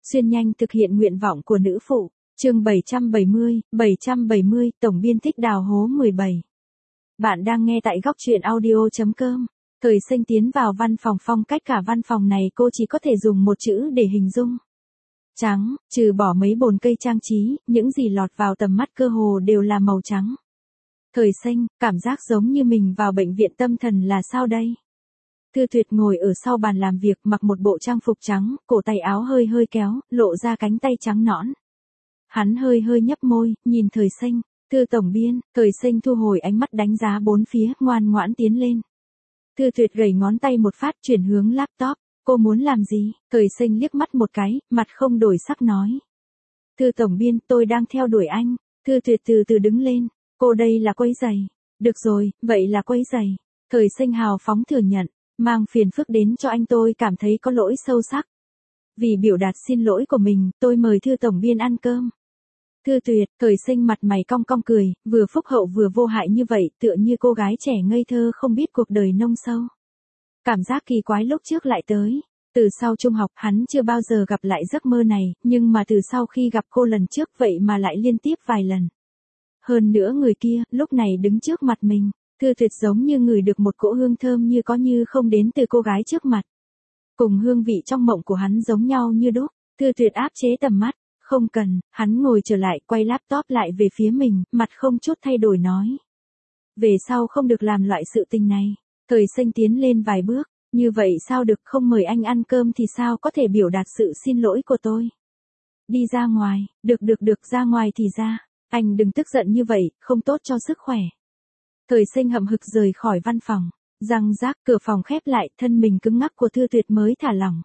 Xuyên nhanh thực hiện nguyện vọng của nữ phụ. Chương 770, tổng biên thích đào hố 17. Bạn đang nghe tại góc truyện audio.com. Thời Sinh tiến vào văn phòng, phong cách cả văn phòng này cô chỉ có thể dùng một chữ để hình dung. Trắng, trừ bỏ mấy bồn cây trang trí, những gì lọt vào tầm mắt cơ hồ đều là màu trắng. Thời Sinh, cảm giác giống như mình vào bệnh viện tâm thần là sao đây? Thư Tuyệt ngồi ở sau bàn làm việc, mặc một bộ trang phục trắng, cổ tay áo hơi hơi kéo, lộ ra cánh tay trắng nõn. Hắn hơi hơi nhấp môi, nhìn Thời Sinh. Thư tổng biên. Thời Sinh thu hồi ánh mắt đánh giá bốn phía, ngoan ngoãn tiến lên. Thư Tuyệt gầy ngón tay một phát, chuyển hướng laptop. Cô muốn làm gì? Thời Sinh liếc mắt một cái, mặt không đổi sắc nói. Thư tổng biên, tôi đang theo đuổi anh. Thư Tuyệt từ từ đứng lên. Cô đây là quấy rầy. Được rồi, vậy là quấy rầy. Thời Sinh hào phóng thừa nhận. Mang phiền phức đến cho anh, tôi cảm thấy có lỗi sâu sắc. Vì biểu đạt xin lỗi của mình, tôi mời Thư tổng biên ăn cơm. Thư Tuyệt. Thời Sinh mặt mày cong cong cười, vừa phúc hậu vừa vô hại như vậy, tựa như cô gái trẻ ngây thơ không biết cuộc đời nông sâu. Cảm giác kỳ quái lúc trước lại tới. Từ sau trung học, hắn chưa bao giờ gặp lại giấc mơ này, nhưng mà từ sau khi gặp cô lần trước vậy mà lại liên tiếp vài lần. Hơn nữa người kia, lúc này đứng trước mặt mình. Thư Tuyệt giống như ngửi được một cỗ hương thơm như có như không đến từ cô gái trước mặt. Cùng hương vị trong mộng của hắn giống nhau như đúc. Thư Tuyệt áp chế tầm mắt. Không cần, hắn ngồi trở lại, quay laptop lại về phía mình, mặt không chút thay đổi nói. Về sau không được làm loại sự tình này. Thời Sinh tiến lên vài bước. Như vậy sao được, không mời anh ăn cơm thì sao có thể biểu đạt sự xin lỗi của tôi. Đi ra ngoài. Được, ra ngoài thì ra. Anh đừng tức giận như vậy, không tốt cho sức khỏe. Thời Sinh hậm hực rời khỏi văn phòng. Răng rác, cửa phòng khép lại, thân mình cứng ngắc của Thư Tuyệt mới thả lỏng.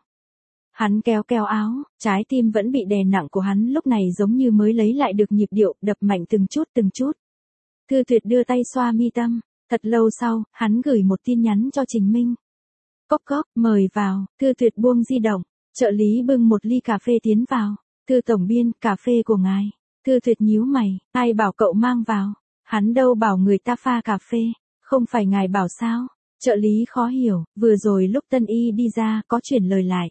Hắn kéo áo, trái tim vẫn bị đè nặng của hắn lúc này giống như mới lấy lại được nhịp điệu, đập mạnh từng chút. Thư Tuyệt đưa tay xoa mi tâm. Thật lâu sau, hắn gửi một tin nhắn cho Trình Minh. Cốc, mời vào. Thư Tuyệt buông di động. Trợ lý bưng một ly cà phê tiến vào. Thư tổng biên, cà phê của ngài. Thư Tuyệt nhíu mày. Ai bảo cậu mang vào? Hắn đâu bảo người ta pha cà phê. Không phải ngài bảo sao? Trợ lý khó hiểu, vừa rồi lúc Tân Y đi ra có chuyển lời lại.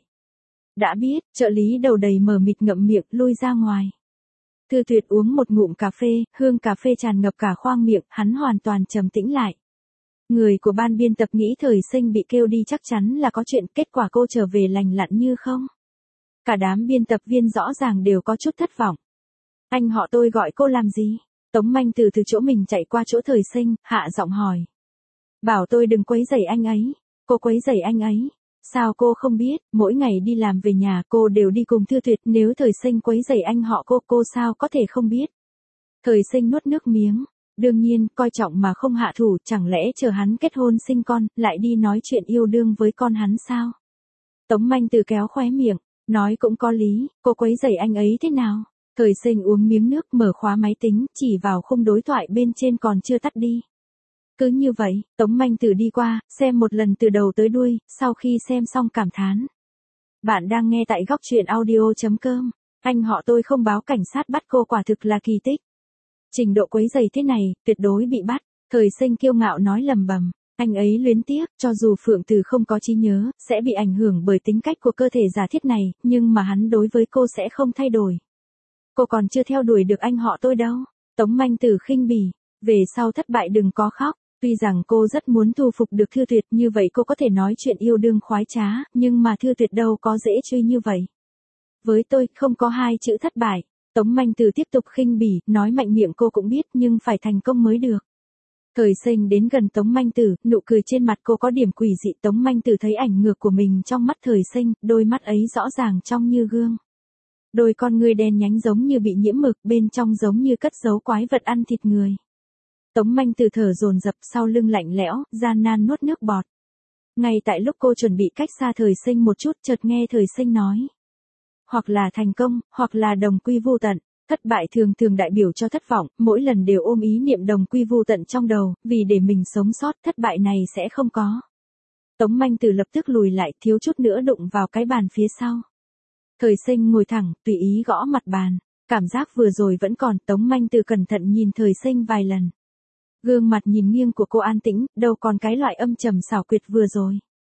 Đã biết. Trợ lý đầu đầy mờ mịt ngậm miệng lui ra ngoài. Thư Tuyệt uống một ngụm cà phê, hương cà phê tràn ngập cả khoang miệng, hắn hoàn toàn trầm tĩnh lại. Người của ban biên tập nghĩ Thời Sinh bị kêu đi chắc chắn là có chuyện, kết quả cô trở về lành lặn như không. Cả đám biên tập viên rõ ràng đều có chút thất vọng. Anh họ tôi gọi cô làm gì? Tống Manh từ chỗ mình chạy qua chỗ Thời Sinh, hạ giọng hỏi. Bảo tôi đừng quấy rầy anh ấy. Cô quấy rầy anh ấy. Sao cô không biết, mỗi ngày đi làm về nhà cô đều đi cùng Thư Tuyệt, nếu Thời Sinh quấy rầy anh họ cô sao có thể không biết. Thời Sinh nuốt nước miếng. Đương nhiên, coi trọng mà không hạ thủ, chẳng lẽ chờ hắn kết hôn sinh con, lại đi nói chuyện yêu đương với con hắn sao? Tống Manh từ kéo khóe miệng, nói cũng có lý, cô quấy rầy anh ấy thế nào? Thời Sinh uống miếng nước, mở khóa máy tính, chỉ vào khung đối thoại bên trên còn chưa tắt đi. Cứ như vậy, Tống Manh Tử đi qua, xem một lần từ đầu tới đuôi, sau khi xem xong cảm thán. Bạn đang nghe tại góc truyện audio.com. Anh họ tôi không báo cảnh sát bắt cô quả thực là kỳ tích. Trình độ quấy rầy thế này, tuyệt đối bị bắt. Thời Sinh kiêu ngạo nói lầm bầm. Anh ấy luyến tiếc, cho dù Phượng Từ không có trí nhớ, sẽ bị ảnh hưởng bởi tính cách của cơ thể giả thiết này, nhưng mà hắn đối với cô sẽ không thay đổi. Cô còn chưa theo đuổi được anh họ tôi đâu. Tống Manh Tử khinh bỉ. Về sau thất bại đừng có khóc. Tuy rằng cô rất muốn thu phục được Thư Tuyệt, như vậy cô có thể nói chuyện yêu đương khoái trá, nhưng mà Thư Tuyệt đâu có dễ truy như vậy. Với tôi, không có hai chữ thất bại. Tống Manh Từ tiếp tục khinh bỉ, nói mạnh miệng cô cũng biết nhưng phải thành công mới được. Thời Sinh đến gần Tống Manh Tử, nụ cười trên mặt cô có điểm quỷ dị. Tống Manh Tử thấy ảnh ngược của mình trong mắt Thời Sinh, đôi mắt ấy rõ ràng trong như gương. Đôi con ngươi đen nhánh giống như bị nhiễm mực, bên trong giống như cất giấu quái vật ăn thịt người. Tống Manh Từ thở dồn dập, sau lưng lạnh lẽo, gian nan nuốt nước bọt. Ngay tại lúc cô chuẩn bị cách xa Thời Sinh một chút, chợt nghe Thời Sinh nói. Hoặc là thành công, hoặc là đồng quy vu tận. Thất bại thường đại biểu cho thất vọng, mỗi lần đều ôm ý niệm đồng quy vu tận trong đầu, vì để mình sống sót, thất bại này sẽ không có. Tống Manh Từ lập tức lùi lại, thiếu chút nữa đụng vào cái bàn phía sau. Thời Sinh ngồi thẳng, tùy ý gõ mặt bàn. Cảm giác vừa rồi vẫn còn. Tống Manh Từ cẩn thận nhìn Thời Sinh vài lần. Gương mặt nhìn nghiêng của cô an tĩnh, đâu còn cái loại âm trầm xảo quyệt vừa rồi.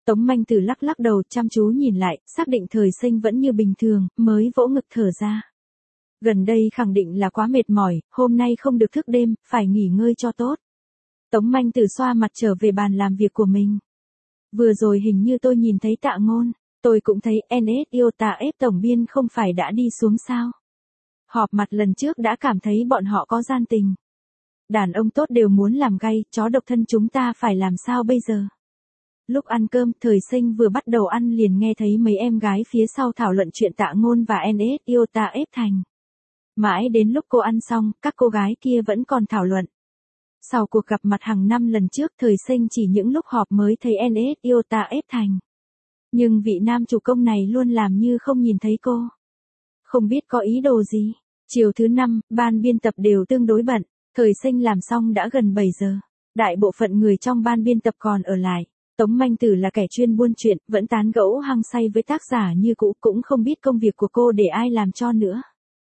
Tống Manh Tử lắc lắc đầu chăm chú nhìn lại, xác định Thời Sinh vẫn như bình thường, mới vỗ ngực thở ra. Gần đây khẳng định là quá mệt mỏi, hôm nay không được thức đêm, phải nghỉ ngơi cho tốt. Tống Manh Tử xoa mặt trở về bàn làm việc của mình. Vừa rồi hình như tôi nhìn thấy Tạ Ngôn, tôi cũng thấy NS yêu Tạ ép tổng biên không phải đã đi xuống sao. Họp mặt lần trước đã cảm thấy bọn họ có gian tình. Đàn ông tốt đều muốn làm gay, chó độc thân chúng ta phải làm sao bây giờ? Lúc ăn cơm, Thời Sinh vừa bắt đầu ăn liền nghe thấy mấy em gái phía sau thảo luận chuyện Tạ Ngôn và NS yêu Tạ ép thành. Mãi đến lúc cô ăn xong, các cô gái kia vẫn còn thảo luận. Sau cuộc gặp mặt hàng năm lần trước, Thời Sinh chỉ những lúc họp mới thấy NS yêu Tạ ép thành. Nhưng vị nam chủ công này luôn làm như không nhìn thấy cô. Không biết có ý đồ gì. Chiều thứ 5, ban biên tập đều tương đối bận. Thời Sinh làm xong đã gần 7 giờ. Đại bộ phận người trong ban biên tập còn ở lại. Tống Manh Tử là kẻ chuyên buôn chuyện, vẫn tán gẫu hăng say với tác giả như cũ, cũng không biết công việc của cô để ai làm cho nữa.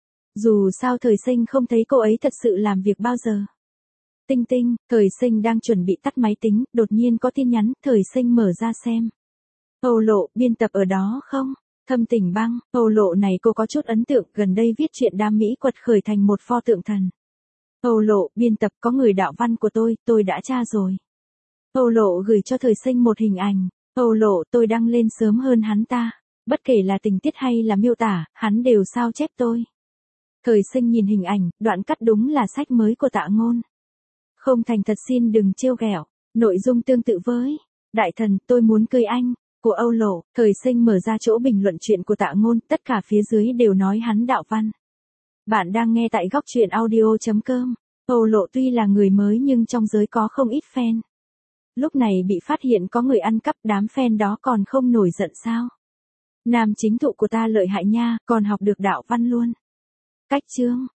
Dù sao Thời Sinh không thấy cô ấy thật sự làm việc bao giờ. Tinh tinh, Thời Sinh đang chuẩn bị tắt máy tính, đột nhiên có tin nhắn, Thời Sinh mở ra xem. Âu Lộ, biên tập ở đó không? Thâm Tình Băng, Âu Lộ này cô có chút ấn tượng, gần đây viết chuyện đam mỹ quật khởi thành một pho tượng thần. Âu Lộ, biên tập có người đạo văn của tôi đã tra rồi. Âu Lộ gửi cho Thời Sinh một hình ảnh. Âu Lộ, tôi đăng lên sớm hơn hắn ta. Bất kể là tình tiết hay là miêu tả, hắn đều sao chép tôi. Thời Sinh nhìn hình ảnh, đoạn cắt đúng là sách mới của Tạ Ngôn. Không thành thật xin đừng trêu ghẹo. Nội dung tương tự với Đại Thần, tôi muốn cưới anh, của Âu Lộ. Thời Sinh mở ra chỗ bình luận chuyện của Tạ Ngôn, tất cả phía dưới đều nói hắn đạo văn. Bạn đang nghe tại góc truyện audio.com. Âu Lộ tuy là người mới nhưng trong giới có không ít fan. Lúc này bị phát hiện có người ăn cắp, đám fan đó còn không nổi giận sao? Nam chính thụ của ta lợi hại nha, còn học được đạo văn luôn. Cách chương